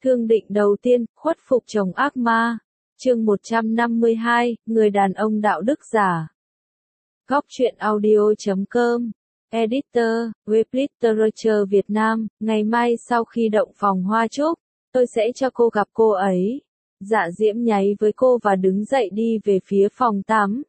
Thương định đầu tiên, khuất phục chồng ác ma. Chương 152, người đàn ông đạo đức giả. Góc truyện audio.com. Editor, web literature Việt Nam. Ngày mai sau khi động phòng hoa trúc, tôi sẽ cho cô gặp cô ấy. Dạ Diễm nháy với cô và đứng dậy đi về phía phòng tắm.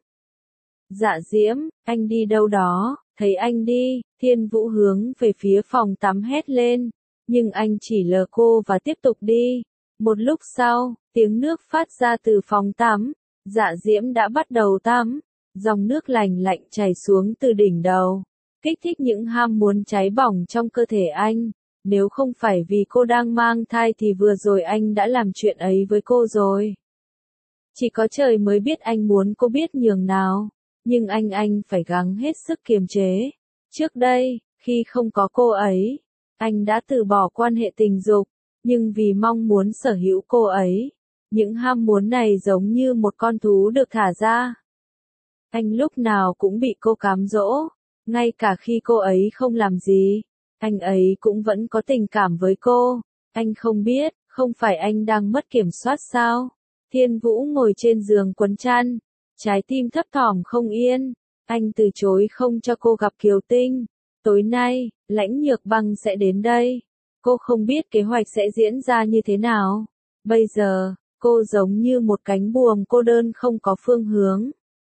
Dạ Diễm, anh đi đâu đó? Thấy anh đi, Thiên Vũ hướng về phía phòng tắm hét lên. Nhưng anh chỉ lờ cô và tiếp tục đi. Một lúc sau, tiếng nước phát ra từ phòng tắm. Dạ Diễm đã bắt đầu tắm. Dòng nước lành lạnh chảy xuống từ đỉnh đầu, kích thích những ham muốn cháy bỏng trong cơ thể anh. Nếu không phải vì cô đang mang thai thì vừa rồi anh đã làm chuyện ấy với cô rồi. Chỉ có trời mới biết anh muốn cô biết nhường nào. Nhưng anh phải gắng hết sức kiềm chế. Trước đây, khi không có cô ấy, anh đã từ bỏ quan hệ tình dục. Nhưng vì mong muốn sở hữu cô ấy, những ham muốn này giống như một con thú được thả ra. Anh lúc nào cũng bị cô cám dỗ. Ngay cả khi cô ấy không làm gì, anh ấy cũng vẫn có tình cảm với cô. Anh không biết, không phải anh đang mất kiểm soát sao? Thiên Vũ ngồi trên giường quấn chăn, trái tim thấp thỏm không yên. Anh từ chối không cho cô gặp Kiều Tinh. Tối nay, Lãnh Nhược Băng sẽ đến đây. Cô không biết kế hoạch sẽ diễn ra như thế nào. Bây giờ, cô giống như một cánh buồm cô đơn không có phương hướng.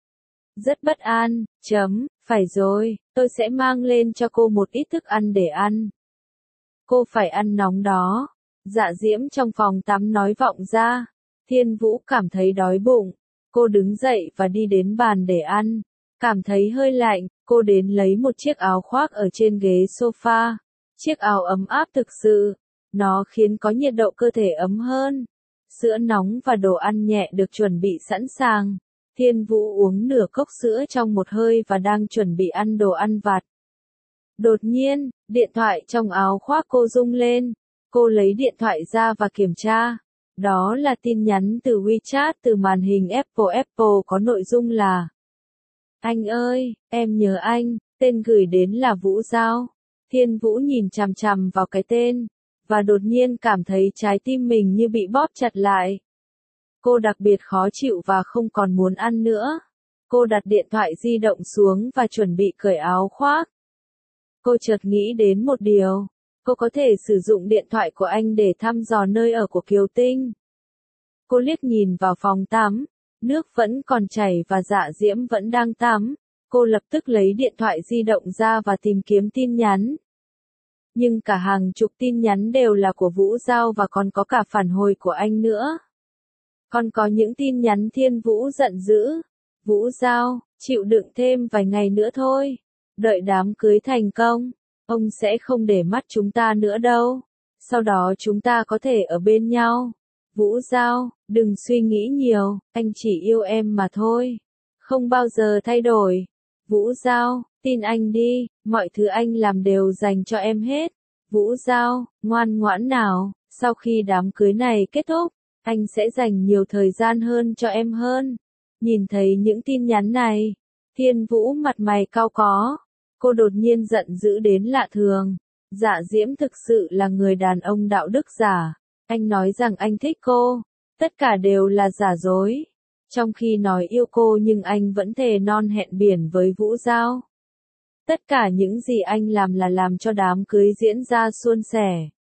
Rất bất an, phải rồi, tôi sẽ mang lên cho cô một ít thức ăn để ăn. Cô phải ăn nóng đó. Dạ Diễm trong phòng tắm nói vọng ra. Thiên Vũ cảm thấy đói bụng. Cô đứng dậy và đi đến bàn để ăn. Cảm thấy hơi lạnh, cô đến lấy một chiếc áo khoác ở trên ghế sofa. Chiếc áo ấm áp thực sự. Nó khiến có nhiệt độ cơ thể ấm hơn. Sữa nóng và đồ ăn nhẹ được chuẩn bị sẵn sàng. Thiên Vũ uống nửa cốc sữa trong một hơi và đang chuẩn bị ăn đồ ăn vặt. Đột nhiên, điện thoại trong áo khoác cô rung lên. Cô lấy điện thoại ra và kiểm tra. Đó là tin nhắn từ WeChat từ màn hình Apple có nội dung là: Anh ơi, em nhớ anh, tên gửi đến là Vũ Giao. Thiên Vũ nhìn chằm chằm vào cái tên, và đột nhiên cảm thấy trái tim mình như bị bóp chặt lại. Cô đặc biệt khó chịu và không còn muốn ăn nữa. Cô đặt điện thoại di động xuống và chuẩn bị cởi áo khoác. Cô chợt nghĩ đến một điều. Cô có thể sử dụng điện thoại của anh để thăm dò nơi ở của Kiều Tinh. Cô liếc nhìn vào phòng tắm. Nước vẫn còn chảy và Dạ Diễm vẫn đang tắm. Cô lập tức lấy điện thoại di động ra và tìm kiếm tin nhắn. Nhưng cả hàng chục tin nhắn đều là của Vũ Giao và còn có cả phản hồi của anh nữa. Còn có những tin nhắn Thiên Vũ giận dữ. Vũ Giao, chịu đựng thêm vài ngày nữa thôi. Đợi đám cưới thành công, ông sẽ không để mắt chúng ta nữa đâu. Sau đó chúng ta có thể ở bên nhau. Vũ Giao, đừng suy nghĩ nhiều, anh chỉ yêu em mà thôi. Không bao giờ thay đổi. Vũ Giao, tin anh đi, mọi thứ anh làm đều dành cho em hết. Vũ Giao, ngoan ngoãn nào, sau khi đám cưới này kết thúc, anh sẽ dành nhiều thời gian hơn cho em hơn. Nhìn thấy những tin nhắn này, Thiên Vũ mặt mày cau có. Cô đột nhiên giận dữ đến lạ thường. Dạ Diễm thực sự là người đàn ông đạo đức giả. Anh nói rằng anh thích cô. Tất cả đều là giả dối. Trong khi nói yêu cô nhưng anh vẫn thề non hẹn biển với Vũ Giao. Tất cả những gì anh làm là làm cho đám cưới diễn ra suôn sẻ.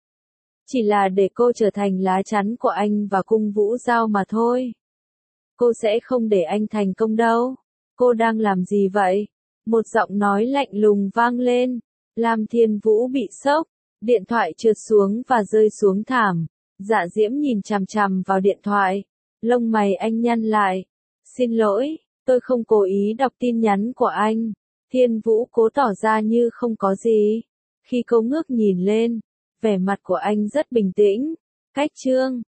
Chỉ là để cô trở thành lá chắn của anh và cung Vũ Giao mà thôi. Cô sẽ không để anh thành công đâu. Cô đang làm gì vậy? Một giọng nói lạnh lùng vang lên. Làm Thiên Vũ bị sốc. Điện thoại trượt xuống và rơi xuống thảm. Dạ Diễm nhìn chằm chằm vào điện thoại. Lông mày anh nhăn lại. Xin lỗi, tôi không cố ý đọc tin nhắn của anh. Thiên Vũ cố tỏ ra như không có gì. Khi cô ngước nhìn lên, vẻ mặt của anh rất bình tĩnh. Cách chương